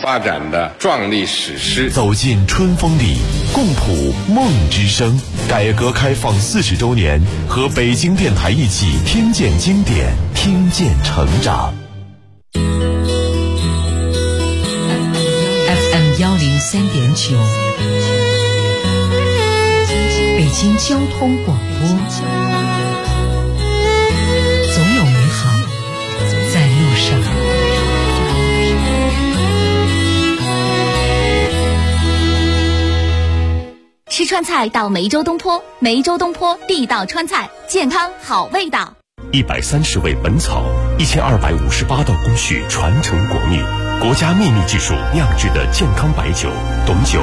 发展的壮丽史诗。 走进春风里，共谱梦之声。改革开放40周年，和北京电台一起听见经典，听见成长。 FM 103.9，北京交通广播。总有美好在路上。 吃川菜到梅州东坡，梅州东坡地道川菜，健康好味道。 130味本草，1258道工序传承国秘，国家秘密技术酿制的健康白酒，董酒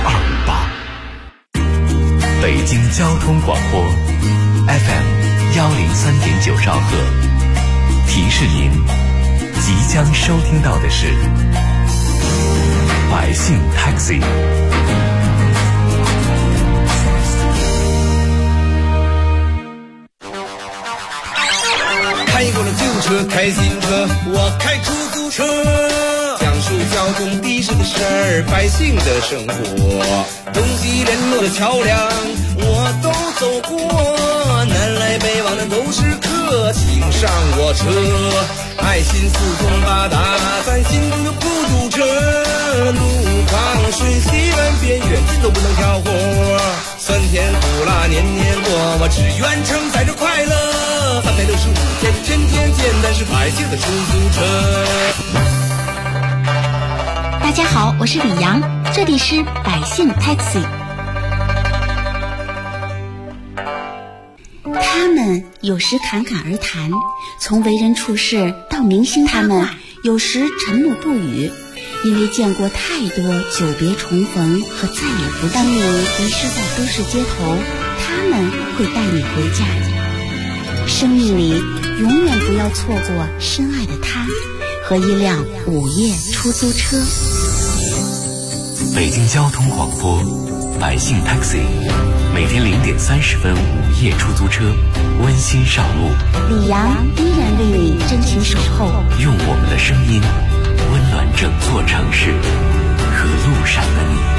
1258。 北京交通广播 FM 103.9兆赫，提示您即将收听到的是百姓 Taxi。 开过了旧车，开新车，我开出租车，讲述交通的士的事儿，百姓的生活，东西联络的桥梁我都走过，南来北往的都是客，请上我车，爱心四通八达，咱心中就不堵车，路旁瞬息万变，远近都不能挑活，酸甜苦辣年年过，我只愿承载着快乐，365天，天天简单是百姓的出租车。 大家好，我是李阳，这里是百姓 Taxi。 他们有时侃侃而谈，从为人处事到明星他们有时沉默不语，因为见过太多久别重逢和再也不当你迷失在都市街头，他们会带你回家。生命里永远不要错过深爱的他和一辆午夜出租车。 北京交通广播百姓 Taxi， 每天0点30分午夜出租车，温馨上路。 李阳依然为你真情守候， 用我们的声音温暖整座城市和路上的你。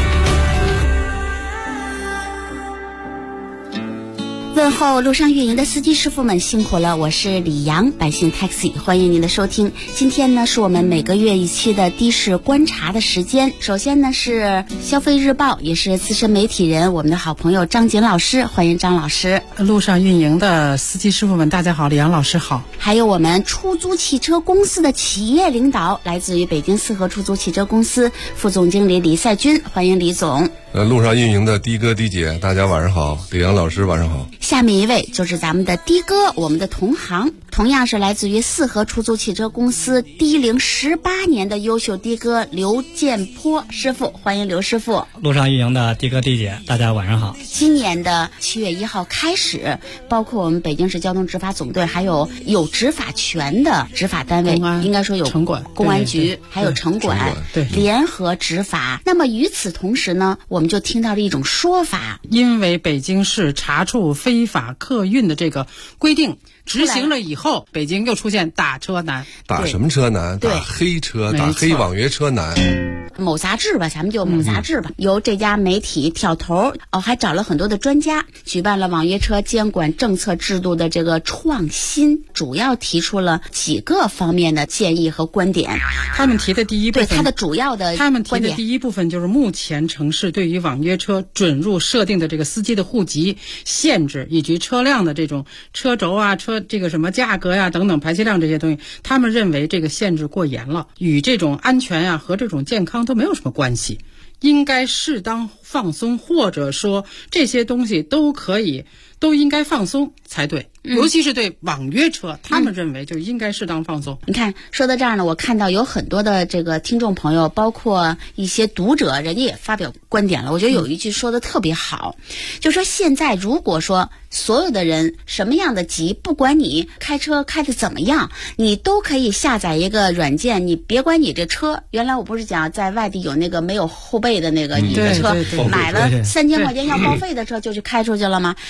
问候路上运营的司机师傅们辛苦了，我是李阳，百姓 Taxi， 欢迎您的收听。今天呢是我们每个月一期的的士观察的时间。首先呢是消费日报，也是资深媒体人，我们的好朋友张锦老师，欢迎张老师。 路上运营的司机师傅们大家好，李阳老师好。 还有我们出租汽车公司的企业领导，来自于北京四合出租汽车公司副总经理李赛军，欢迎李总。 路上运营的的哥的姐，大家晚上好，李阳老师晚上好。 下面一位就是咱们的的哥，我们的同行，同样是来自于四合出租汽车公司的龄18年的优秀的哥刘建波师傅，欢迎刘师傅。 路上运营的的哥的姐，大家晚上好。 今年的7月1号开始，包括我们北京市交通执法总队，还有执法权的执法单位，应该说有城管、 公安局，还有城管， 对， 联合执法。那么与此同时呢，我们就听到了一种说法， 因为北京市查处非法客运的这个规定执行了以后，北京又出现打车难。 打什么车难？打黑车，打黑网约车难。 某杂志吧，咱们就某杂志吧，由这家媒体挑头，还找了很多的专家，举办了网约车监管政策制度的这个创新，主要提出了几个方面的建议和观点。 他们提的第一部分， 对他的主要的他们提的第一部分就是目前城市对于网约车准入设定的这个司机的户籍限制，以及车辆的这种车轴啊、车这个什么价格呀、等等排气量这些东西，他们认为这个限制过严了，与这种安全呀和这种健康都没有什么关系，应该适当放松，或者说这些东西都应该放松才对。尤其是对网约车，他们认为就应该适当放松。 你看，说到这儿呢，我看到有很多的这个听众朋友，包括一些读者，人家也发表观点了。我觉得有一句说的特别好，就说现在如果说所有的人什么样的急，不管你开车开的怎么样，你都可以下载一个软件，你别管你这车，原来我不是讲在外地有那个没有后备的那个你的车，买了3000块钱要报废的车就去开出去了吗？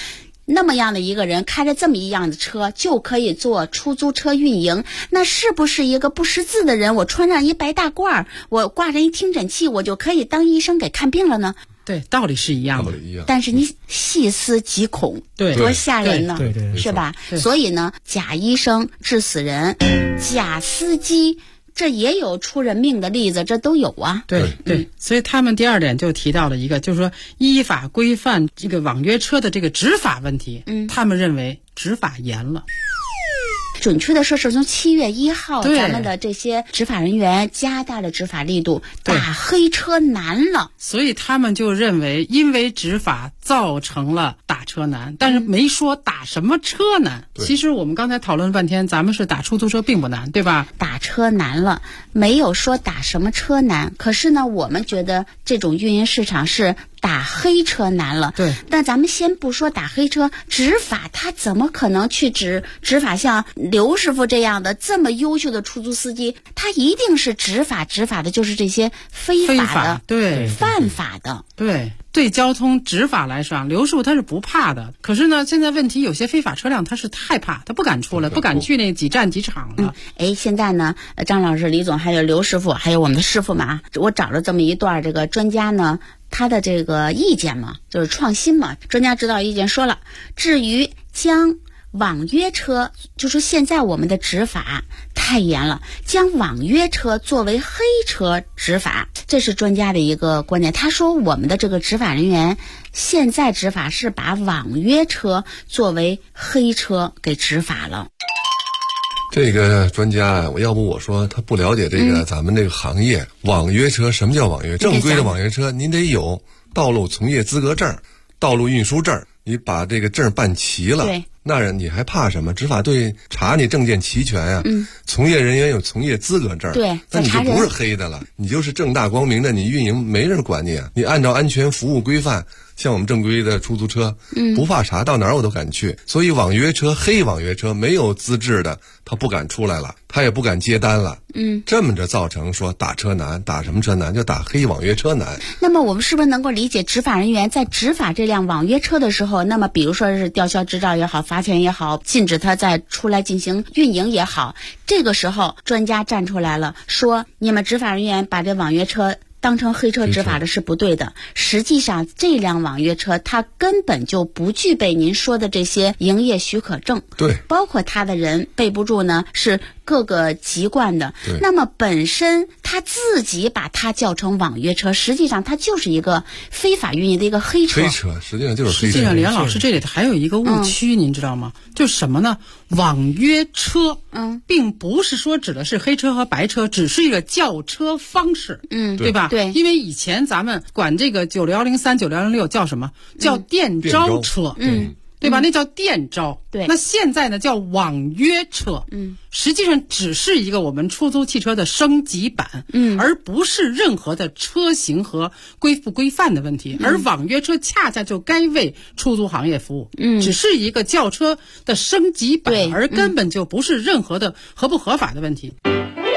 那么样的一个人开着这么一样的车就可以做出租车运营，那是不是一个不识字的人，我穿上一白大褂，我挂着一听诊器，我就可以当医生给看病了呢？ 对，道理是一样的， 但是你细思极恐， 对， 多吓人呢， 对， 是吧？所以呢，假医生致死人，假司机这也有出人命的例子，这都有啊。 对，所以他们第二点就提到了一个，就是说依法规范这个网约车的这个执法问题。他们认为执法严了。 准确的说是从7月1号，咱们的这些执法人员加大了执法力度，打黑车难了。 所以他们就认为，因为执法造成了打车难，但是没说打什么车难。其实我们刚才讨论了半天，咱们是打出租车并不难，对吧？ 打车难了，没有说打什么车难。可是呢，我们觉得这种运营市场是打黑车难了。 对， 但咱们先不说打黑车，执法他怎么可能去执法像刘师傅这样的这么优秀的出租司机？他一定是执法的就是这些非法的， 对， 犯法的。 对交通执法来说，刘师傅他是不怕的。可是呢，现在问题有些非法车辆他是害怕，他不敢出来，不敢去那几站几场了。 现在呢，张老师、李总还有刘师傅，还有我们的师傅们啊，我找了这么一段这个专家呢，他的这个意见嘛，就是创新嘛。专家指导意见说了，至于将网约车，就说现在我们的执法太严了，将网约车作为黑车执法，这是专家的一个观点。他说我们的这个执法人员现在执法是把网约车作为黑车给执法了。 这个专家，要不我说他不了解这个咱们这个行业。网约车，什么叫网约？正规的网约车，您得有道路从业资格证、道路运输证，你把这个证办齐了。 对。 那你还怕什么？执法队查你证件齐全啊，从业人员有从业资格证， 对， 那你就不是黑的了，你就是正大光明的，你运营没人管你啊，你按照安全服务规范，像我们正规的出租车，不怕查，到哪儿我都敢去。所以网约车、黑网约车没有资质的，他不敢出来了，他也不敢接单了。这么着造成说打车难，打什么车难？就打黑网约车难。 那么我们是不是能够理解，执法人员在执法这辆网约车的时候，那么比如说是吊销执照也好，罚钱也好，禁止他再出来进行运营也好，这个时候专家站出来了，说你们执法人员把这网约车当成黑车执法的是不对的。实际上这辆网约车它根本就不具备您说的这些营业许可证， 对， 包括他的人备不住呢是各个籍贯的。那么本身他自己把它叫成网约车，实际上它就是一个非法运营的一个黑车。 黑车实际上就是黑车。 实际上李安老师这里头还有一个误区，您知道吗？就是什么呢？网约车并不是说指的是黑车和白车，只是一个叫车方式，对吧？ 对， 因为以前咱们管这个9103、9106叫什么？叫电招车，对吧？那叫电招。 对， 那现在呢叫网约车，实际上只是一个我们出租汽车的升级版，而不是任何的车型和规不规范的问题。而网约车恰恰就该为出租行业服务，只是一个轿车的升级版，而根本就不是任何的合不合法的问题。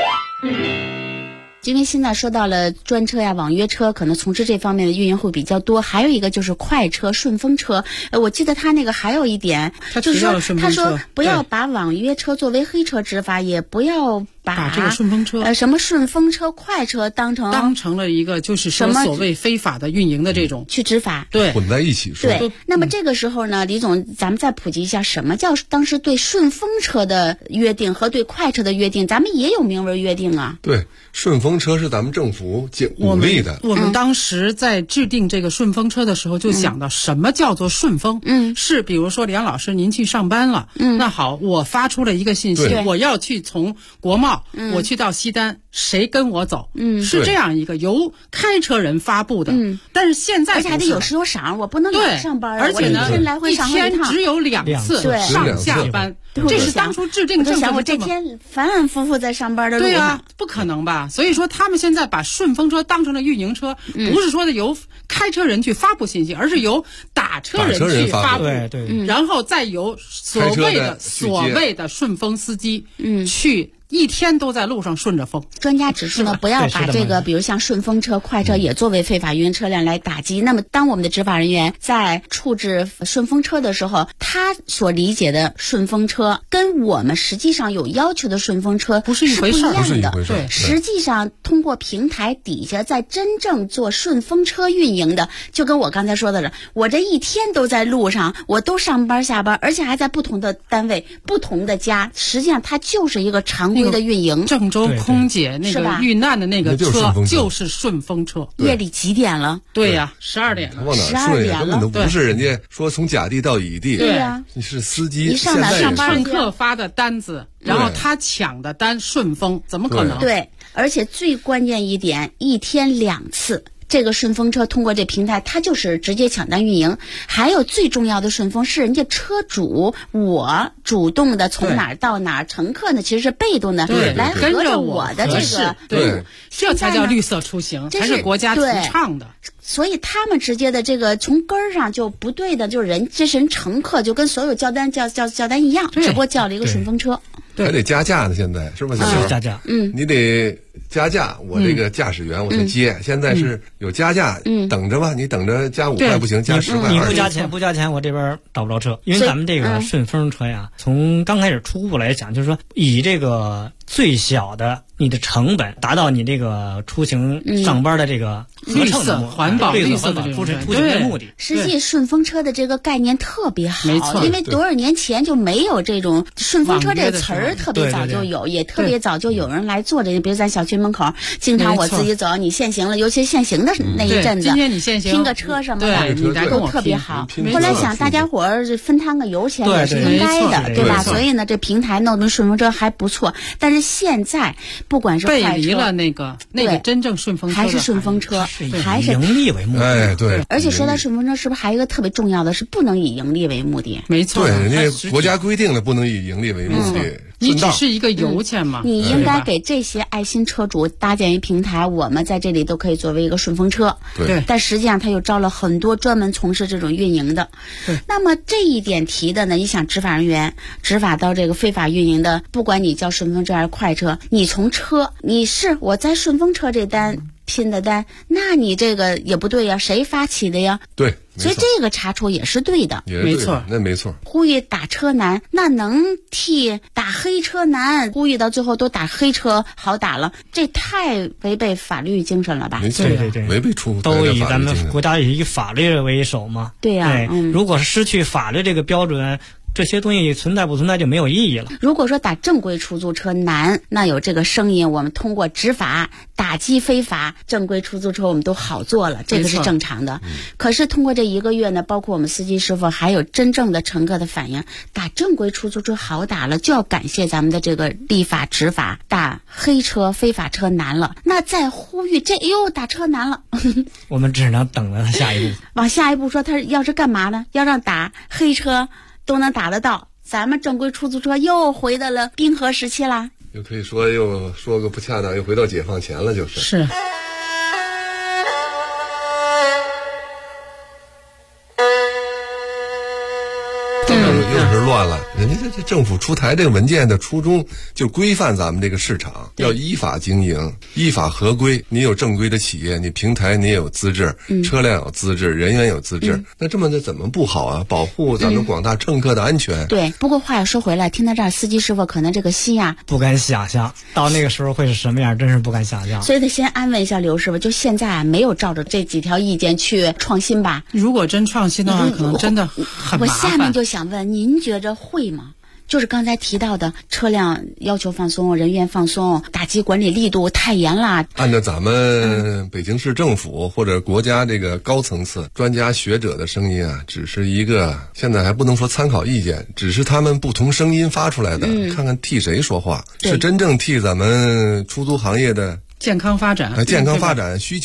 因为现在说到了专车呀、网约车，可能从事这方面的运营会比较多。还有一个就是快车、顺风车。我记得他那个还有一点，就是说他说不要把网约车作为黑车执法，也不要把这个顺风车什么顺风车、快车当成了一个就是说所谓非法的运营的这种去执法， 对， 混在一起说。 对，那么这个时候呢，李总，咱们再普及一下，什么叫当时对顺风车的约定和对快车的约定？咱们也有明文约定啊。 对，顺风车是咱们政府鼓励的。 我们当时在制定这个顺风车的时候，就想到什么叫做顺风？是比如说李阳老师您去上班了，那好，我发出了一个信息，我要去从国贸，我去到西单，谁跟我走？是这样一个由开车人发布的。但是现在而且还得有时有赏，我不能老上班， 而且呢， 一天只有2次上下班。这是当初制定政策。 我这天反反复复在上班的路上。 对啊，不可能吧？所以说他们现在把顺风车当成了运营车，不是说的由开车人去发布信息，而是由打车人去发布， 对， 然后再由所谓的顺风司机去一天都在路上顺着风。 专家指出呢，不要把这个比如像顺风车、快车也作为非法运营车辆来打击。那么当我们的执法人员在处置顺风车的时候，他所理解的顺风车跟我们实际上有要求的顺风车不是一回事， 不一样的。 对， 实际上通过平台底下在真正做顺风车运营的，就跟我刚才说的是，我这一天都在路上，我都上班下班，而且还在不同的单位、不同的家，实际上它就是一个常规的运营。 郑州空姐那个遇难的那个车就是顺风车。 夜里几点了？ 对呀，12点了。 往哪顺呀？根本都不是人家说从甲地到乙地。 对呀， 你是司机， 你上哪上班？ 顺客发的单子，然后他抢的单顺丰，怎么可能？ 对，而且最关键一点，一天2次。这个顺风车通过这平台，它就是直接抢单运营。还有最重要的顺风是人家车主，我主动的从哪儿到哪儿，乘客呢其实是被动的来合着我的这个对，这才叫绿色出行，才是国家提倡的。 所以他们直接的这个从根儿上就不对的，就是这是人乘客就跟所有叫单一样，只不过叫了一个顺风车。 还得加价呢，现在是不是？ 加价， 你得加价，我这个驾驶员我才接。现在是有加价，等着吧，你等着加5块不行，加10块。 你不加钱，我这边倒不着车。因为咱们这个顺风车呀，从刚开始初步来讲，就是说以这个最小的你的成本达到你这个出行上班的这个绿色环保、绿色的出行的目的。 实际顺风车的这个概念特别好， 没错， 因为多少年前就没有这种顺风车这个词儿，特别早就有，也特别早就有人来做这个。比如咱小区门口，经常我自己走，你限行了，尤其限行的那一阵子， 今天你限行， 拼个车什么的， 你来跟我特别好。后来想大家伙儿分摊个油钱也是应该的，对吧？所以呢，这平台弄的顺风车还不错。但是现在不管是背离了那个真正顺风车， 还是顺风车，还是盈利为目的。 哎，对。 而且说到顺风车，是不是还有一个特别重要的是不能以盈利为目的？ 没错， 对，人家国家规定了不能以盈利为目的。 你只是一个油钱嘛， 你应该给这些爱心车主搭建一平台，我们在这里都可以作为一个顺风车。 对， 但实际上他又招了很多专门从事这种运营的。 对， 那么这一点提的呢，你想执法人员执法到这个非法运营的，不管你叫顺风车还是快车，你从车，你是我在顺风车这单拼的单，那你这个也不对呀，谁发起的呀？ 对， 所以这个查处也是对的， 没错， 那没错。 呼吁打车难，那能替打黑车难？呼吁到最后都打黑车好打了，这太违背法律精神了吧？ 没错， 对， 违背出都以咱们国家以法律为首嘛。 对呀， 如果是失去法律这个标准，这些东西存在不存在就没有意义了。 如果说打正规出租车难，那有这个声音，我们通过执法打击非法，正规出租车我们都好做了，这个是正常的。可是通过这1个月呢，包括我们司机师傅还有真正的乘客的反映，打正规出租车好打了，就要感谢咱们的这个立法执法，打黑车非法车难了。那再呼吁打车难了， 我们只能等着他下一步。 往下一步说，他要是干嘛呢？要让打黑车都能打得到，咱们正规出租车又回到了冰河时期啦。 又可以说又说个不恰当，又回到解放前了，就是。 是。 又是乱了，人家这政府出台这个文件的初衷就规范咱们这个市场，要依法经营，依法合规。你有正规的企业，你平台你也有资质，车辆有资质，人员有资质，那这么的怎么不好啊？保护咱们广大乘客的安全。 对，不过话又说回来，听到这儿，司机师傅可能这个心呀， 不敢想象到那个时候会是什么样，真是不敢想象。 所以得先安慰一下刘师傅，就现在没有照着这几条意见去创新吧。 如果真创新的话，可能真的很麻烦。 我下面就想问，您觉着会吗？就是刚才提到的车辆要求放松，人员放松，打击管理力度太严了。 按照咱们北京市政府或者国家这个高层次专家学者的声音啊，只是一个现在还不能说参考意见，只是他们不同声音发出来的，看看替谁说话，是真正替咱们出租行业的健康发展需求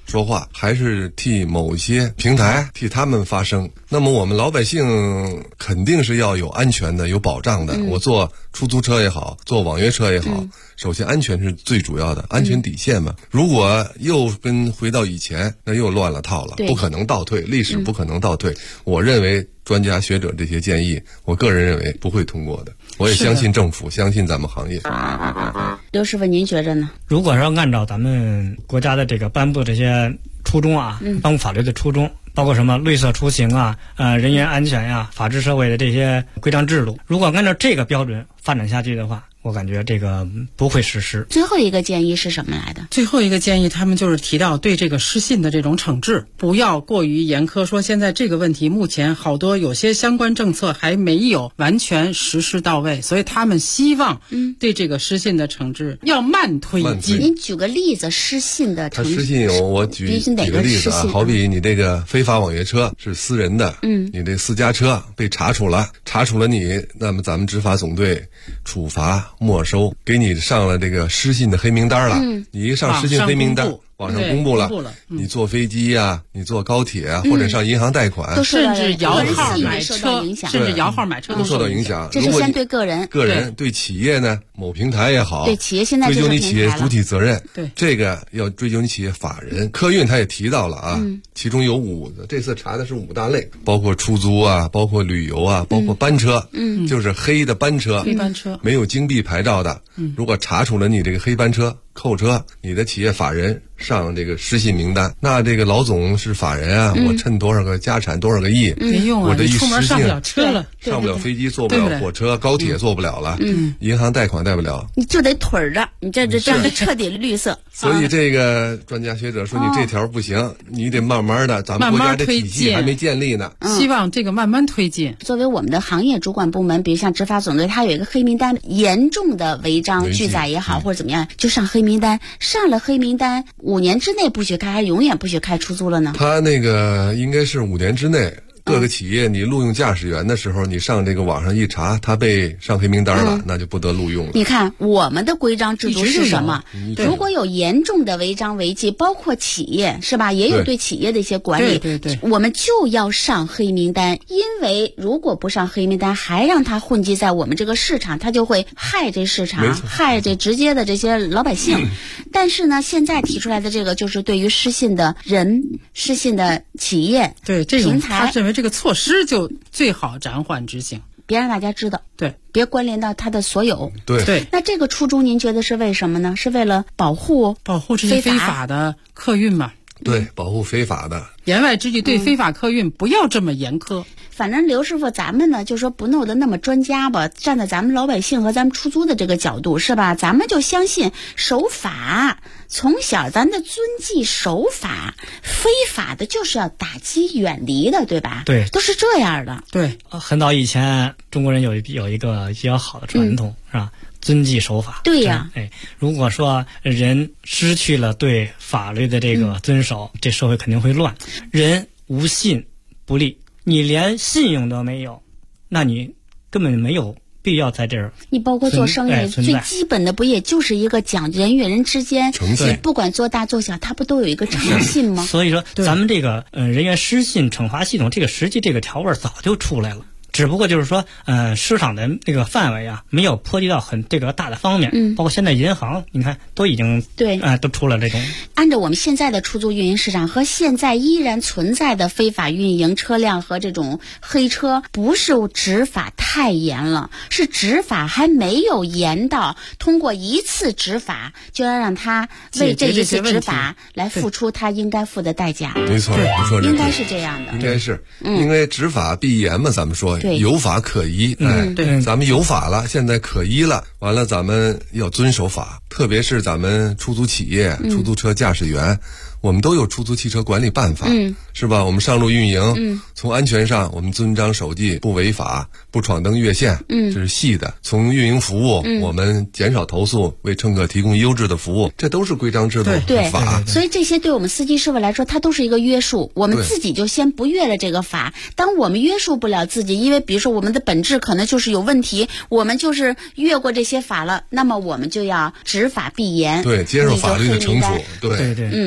说话，还是替某些平台替他们发声。那么我们老百姓肯定是要有安全的、有保障的。我坐出租车也好，坐网约车也好，首先安全是最主要的，安全底线嘛。如果又跟回到以前，那又乱了套了，不可能倒退，历史不可能倒退。我认为专家学者这些建议，我个人认为不会通过的。我也相信政府，相信咱们行业。 刘师傅，您觉着呢？ 如果说按照咱们国家的这个颁布这些初衷啊，颁布法律的初衷，包括什么绿色出行啊、人员安全呀、法治社会的这些规章制度，如果按照这个标准发展下去的话，我感觉这个不会实施。 最后一个建议是什么来的？ 最后一个建议，他们就是提到对这个失信的这种惩治不要过于严苛，说现在这个问题目前好多有些相关政策还没有完全实施到位，所以他们希望对这个失信的惩治要慢推进。 您举个例子，失信的惩治。 他失信有，我举个例子啊，好比你这个非法网约车是私人的，你这私家车被查处了你，那么咱们执法总队处罚没收，给你上了这个失信的黑名单了。你一上失信黑名单，网上公布了，你坐飞机呀，你坐高铁啊，或者上银行贷款， 甚至摇号买车，甚至摇号买车都受到影响。 这是先对个人， 对企业呢，某平台也好， 对企业现在追究你企业主体责任， 对这个要追究你企业法人。客运他也提到了啊，其中有这次查的是5大类，包括出租啊，包括旅游啊，包括班车，就是黑的班车，没有京 B 牌照的，如果查处了你这个黑班车，扣车，你的企业法人上这个失信名单，那这个老总是法人啊，我趁多少个家产多少个亿， 没用啊， 我这一出门上不了车了， 上不了飞机，坐不了火车，高铁坐不了了，银行贷款贷不了， 你就得腿儿着，你这样就彻底绿色。 所以这个专家学者说你这条不行，你得慢慢的，咱们国家的体系还没建立呢， 希望这个慢慢推进。 作为我们的行业主管部门，比如像执法总队，它有一个黑名单，严重的违章拒载也好，或者怎么样，就上黑名单。上了黑名单，5年之内不许开，还永远不许开出租了呢？ 他那个应该是5年之内。各个企业你录用驾驶员的时候，你上这个网上一查，他被上黑名单了，那就不得录用了。 你看我们的规章制度是什么？如果有严重的违章违纪，包括企业是吧，也有对企业的一些管理， 对， 我们就要上黑名单，因为如果不上黑名单，还让他混迹在我们这个市场，他就会害这市场，害这直接的这些老百姓。但是呢，现在提出来的这个就是对于失信的人、失信的企业、 对这种平台， 他认为这个措施就最好暂缓执行， 别让大家知道， 对， 别关联到他的所有， 对。 那这个初衷您觉得是为什么呢？是为了保护这些非法的客运嘛？ 对，保护非法的。 言外之意，对非法客运不要这么严苛。 反正刘师傅，咱们呢就说不弄得那么专家吧，站在咱们老百姓和咱们出租的这个角度是吧？咱们就相信守法，从小咱的遵纪守法，非法的就是要打击远离的，对吧？ 对， 都是这样的。 对， 很早以前中国人有一个比较好的传统，是吧？遵纪守法。 对呀， 如果说人失去了对法律的这个遵守，这社会肯定会乱。人无信不立，你连信用都没有，那你根本没有必要在这儿。 你包括做生意，最基本的不也就是一个讲人与人之间，你不管做大做小，它不都有一个诚信吗？ 所以说，咱们这个人员失信惩罚系统，这个实际这个条文早就出来了。只不过就是说，市场的这个范围啊，没有波及到很这个大的方面，包括现在银行，你看都已经都出了这种。 按照我们现在的出租运营市场和现在依然存在的非法运营车辆和这种黑车，不是执法太严了，是执法还没有严到通过一次执法就要让他为这一次执法来付出他应该付的代价。 没错，你说应该是这样的， 应该是，因为执法必严嘛，咱们说。有法可依， 对， 咱们有法了，现在可依了，完了咱们要遵守法，特别是咱们出租企业、出租车驾驶员，我们都有出租汽车管理办法，是吧？我们上路运营，从安全上我们遵章守纪，不违法，不闯灯越线，这是细的。从运营服务，我们减少投诉，为乘客提供优质的服务，这都是规章制度法。 所以这些对我们司机师傅来说，它都是一个约束。我们自己就先不越了这个法。当我们约束不了自己，因为比如说我们的本质可能就是有问题，我们就是越过这些法了，那么我们就要执法必严， 对，接受法律的惩处，对， 对， 你得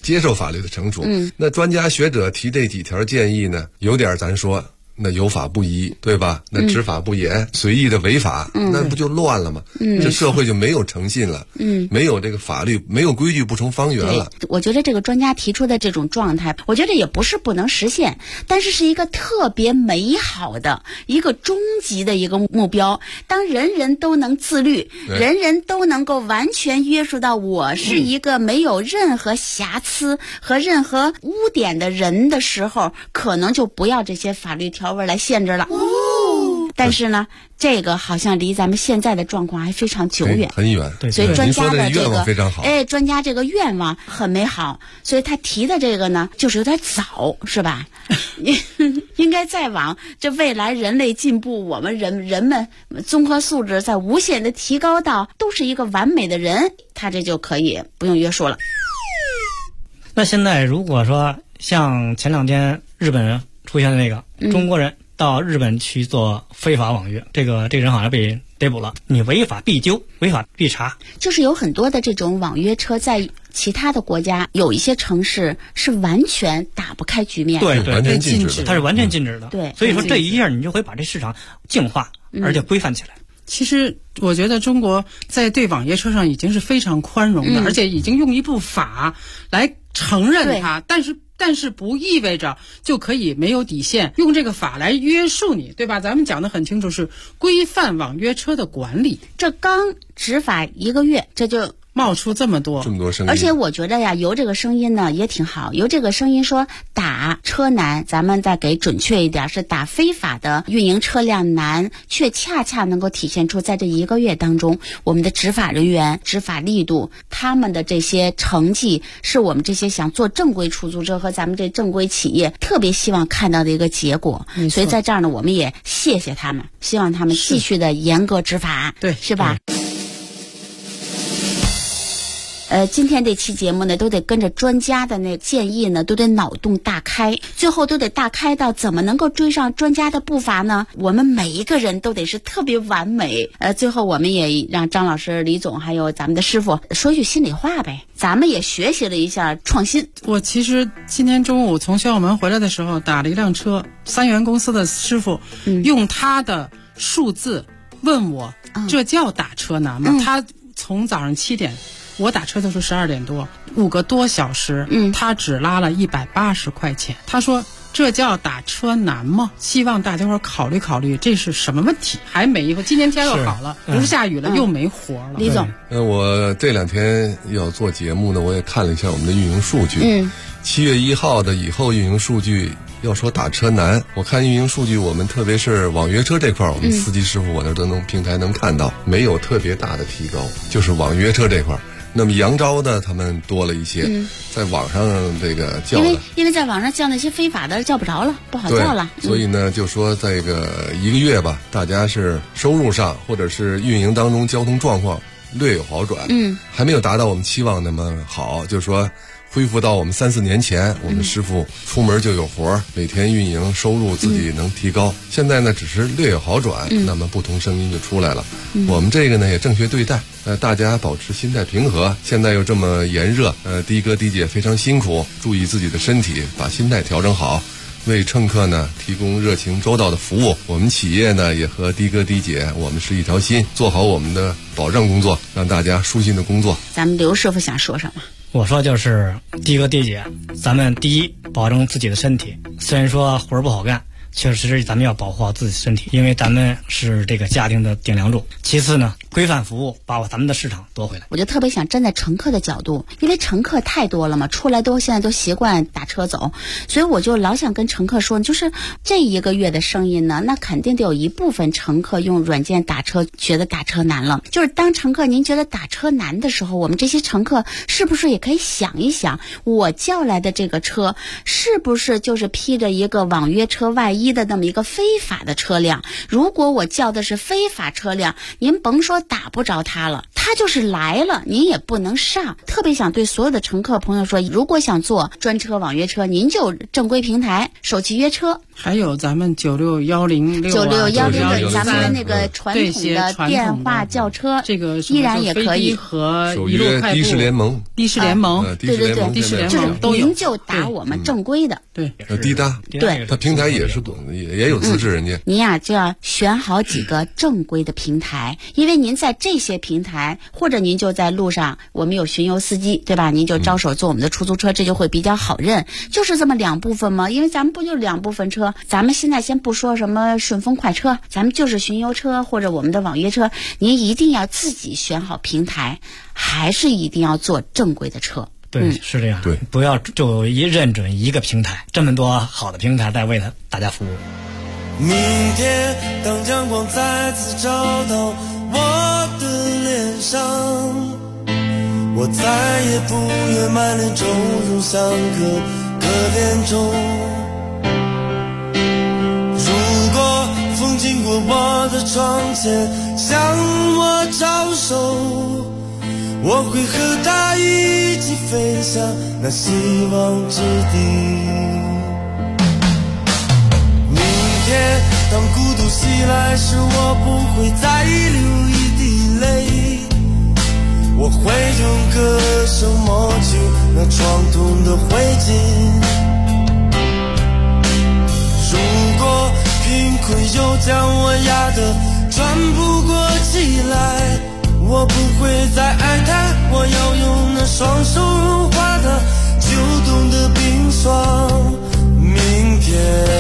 接受法律的惩处。那专家学者提这几条建议呢，有点咱说那有法不依，对吧？那执法不严，随意的违法，那不就乱了吗？这社会就没有诚信了，没有这个法律，没有规矩不成方圆了。 我觉得这个专家提出的这种状态，我觉得也不是不能实现，但是是一个特别美好的一个终极的一个目标。当人人都能自律，人人都能够完全约束到我是一个没有任何瑕疵和任何污点的人的时候，可能就不要这些法律条文来限制了。但是呢，这个好像离咱们现在的状况还非常久远， 很远。 所以专家的这愿望非常好， 专家这个愿望很美好，所以他提的这个呢，就是有点早，是吧？应该再往这未来人类进步，我们人们综合素质在无限的提高到都是一个完美的人，他这就可以不用约束了。 那现在如果说像前2天日本人出现的那个中国人到日本去做非法网约，这个人好像被逮捕了，你违法必究，违法必查。 就是有很多的这种网约车在其他的国家，有一些城市是完全打不开局面的， 对， 完全禁止的， 它是完全禁止的。 对， 所以说这一下你就会把这市场净化，而且规范起来。 其实我觉得中国在对网约车上已经是非常宽容的，而且已经用一部法来承认它，但是不意味着就可以没有底线，用这个法来约束你，对吧？咱们讲得很清楚，是规范网约车的管理。 这刚执法1个月，这就冒出这么多声音。 而且我觉得呀，由这个声音呢也挺好，由这个声音说打车难，咱们再给准确一点，是打非法的运营车辆难，却恰恰能够体现出在这1个月当中，我们的执法人员执法力度，他们的这些成绩，是我们这些想做正规出租车和咱们这正规企业特别希望看到的一个结果。所以在这儿呢，我们也谢谢他们，希望他们继续的严格执法， 对， 是吧？今天这期节目呢，都得跟着专家的那建议呢，都得脑洞大开，最后都得大开到怎么能够追上专家的步伐呢？我们每一个人都得是特别完美。最后我们也让张老师、李总还有咱们的师傅说句心里话呗，咱们也学习了一下创新。 我其实今天中午从宣武门回来的时候，打了一辆车，3元公司的师傅用他的数字问我，这叫打车难吗？他从早上7点。我打车就是12点多，5个多小时，他只拉了180块钱。他说这叫打车难吗？希望大家伙考虑考虑，这是什么问题？还没一会，今年天又好了，不是下雨了，又没活了。 李总， 我这2天要做节目呢，我也看了一下我们的运营数据。7月1号的以后运营数据，要说打车难，我看运营数据，我们特别是网约车这块，我们司机师傅我那都能平台能看到，没有特别大的提高，就是网约车这块。那么扬招的他们多了一些，在网上这个叫的， 因为在网上叫那些非法的叫不着了，不好叫了。 所以呢，就说在1个月吧，大家是收入上或者是运营当中交通状况略有好转，还没有达到我们期望那么好，就是说恢复到我们3、4年前，我们师傅出门就有活，每天运营收入自己能提高。现在呢，只是略有好转，那么不同声音就出来了。我们这个呢也正确对待，大家保持心态平和。现在又这么炎热，的哥的姐非常辛苦，注意自己的身体，把心态调整好。为乘客呢提供热情周到的服务，我们企业呢也和的哥的姐我们是一条心，做好我们的保障工作，让大家舒心的工作。 咱们刘师傅想说什么？ 我说就是的哥的姐，咱们第一保证自己的身体，虽然说活儿不好干，确实咱们要保护好自己的身体，因为咱们是这个家庭的顶梁柱。其次呢，规范服务，把咱们的市场夺回来。 我就特别想站在乘客的角度，因为乘客太多了嘛，出来现在都习惯打车走，所以我就老想跟乘客说，就是这1个月的声音呢，那肯定得有一部分乘客用软件打车觉得打车难了。就是当乘客您觉得打车难的时候，我们这些乘客是不是也可以想一想，我叫来的这个车是不是就是披着一个网约车外衣的那么一个非法的车辆？如果我叫的是非法车辆，您甭说打不着他了，他就是来了，您也不能上。特别想对所有的乘客朋友说，如果想坐专车网约车，您就正规平台手机约车， 还有咱们961096 咱们的那个传统的电话轿车， 这个依然也可的以和一路快步、 的士联盟、 的士联盟， 对对对， 的士联盟都有。 您就打我们正规的， 对， 滴答， 对， 它平台也是也有资质，人家。 您呀就要选好几个正规的平台，因为您在这些平台，或者您就在路上，我们有巡游司机，对吧？您就招手坐我们的出租车，这就会比较好认。就是这么两部分嘛，因为咱们不就两部分车，咱们现在先不说什么顺风快车，咱们就是巡游车或者我们的网约车，您一定要自己选好平台，还是一定要坐正规的车。 对，是这样。 对， 不要就认准一个平台，这么多好的平台在为大家服务。 明天当阳光再次照到我的脸上，我再也不愿满脸皱容像个可怜虫。如果风经过我的窗前向我招手，我会和他一起飞向那希望之地。明天当孤独袭来时，我不会再流一滴泪，我会用歌声抹去那创痛的灰烬。如果贫困又将我压得喘不过气来，我不会再爱他，我要用那双手融化他秋冬的冰霜。明天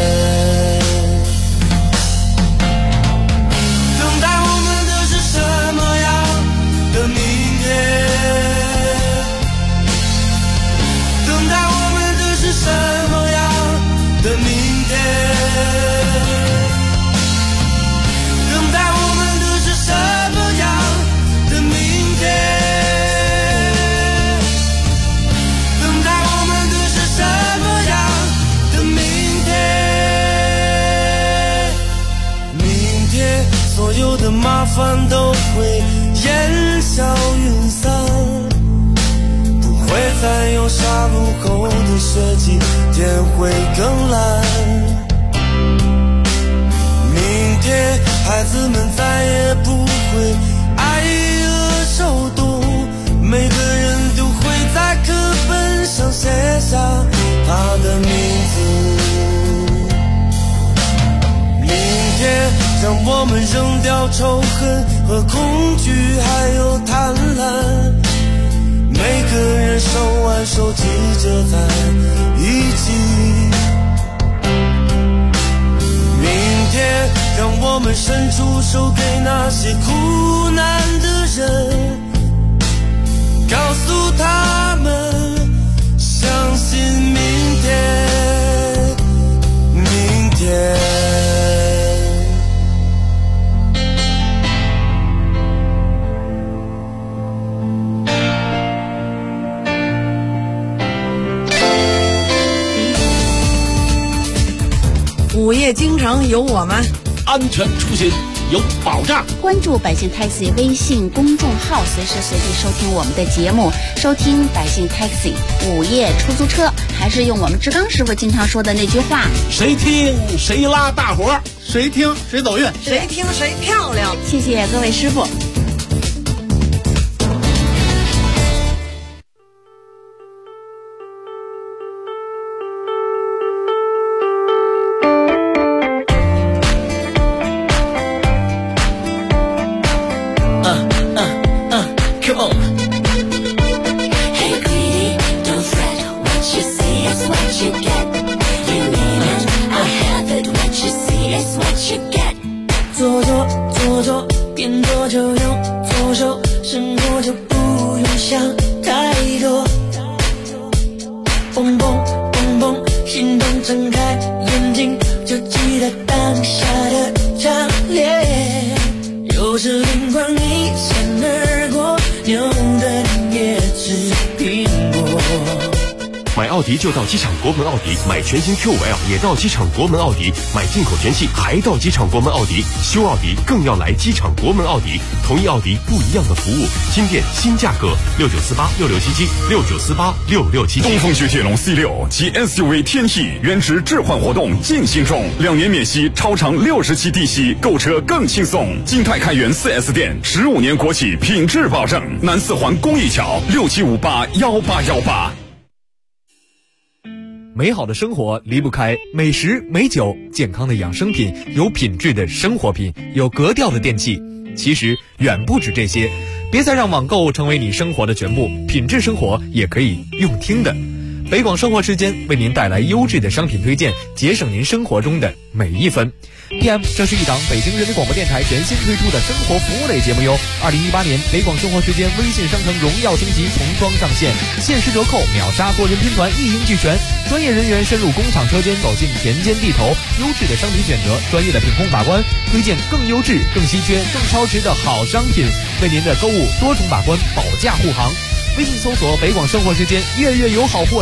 等待我们的是什么样的明天？等待我们的是什么样的明天？等待我们的是什么样的明天？等待我们的是什么样的明天？明天所有的麻烦都会烟消云散，不会再有沙漏后的雪季，天会更蓝。明天孩子们再也不会挨饿受冻，每个人都会在课本上写下他的名字。明天让我们扔掉仇恨和恐惧还有贪婪，每个人手挽手记着在一起。明天让我们伸出手给那些苦难的人，告诉他们相信明天，明天。 午夜京城有我们， 安全出行有保障。 关注百姓 Taxi 微信公众号，随时随地收听我们的节目，收听百姓 Taxi 午夜出租车。还是用我们志刚师傅经常说的那句话： 谁听谁拉大伙，谁听谁走运， 谁听谁漂亮。 谢谢各位师傅。 奥迪就到机场国门奥迪，买全新 Q5L 也到机场国门奥迪，买进口全系还到机场国门奥迪，修奥迪更要来机场国门奥迪，同一奥迪不一样的服务，新店新价格，69486677，69486677。 东风雪铁龙 C6 及 SUV 天翼原值置换活动进行中，2年免息，超长60期低息，购车更轻松。金泰开元 4S 店，15年国企品质保证。南四环公益桥67581818。 美好的生活离不开美食、美酒、健康的养生品、有品质的生活品、有格调的电器。其实远不止这些，别再让网购成为你生活的全部，品质生活也可以用听的。北广生活时间为您带来优质的商品推荐，节省您生活中的每一分。PM， 这是一档北京人民广播电台全新推出的生活服务类节目哟。2018年北广生活时间微信商城荣耀升级重装上线，限时折扣，秒杀多人拼团，一应俱全。专业人员深入工厂车间，走进田间地头，优质的商品选择，专业的品控把关，推荐更优质、更稀缺、更超值的好商品，为您的购物多重把关，保驾护航。微信搜索北广生活时间，月月有好货。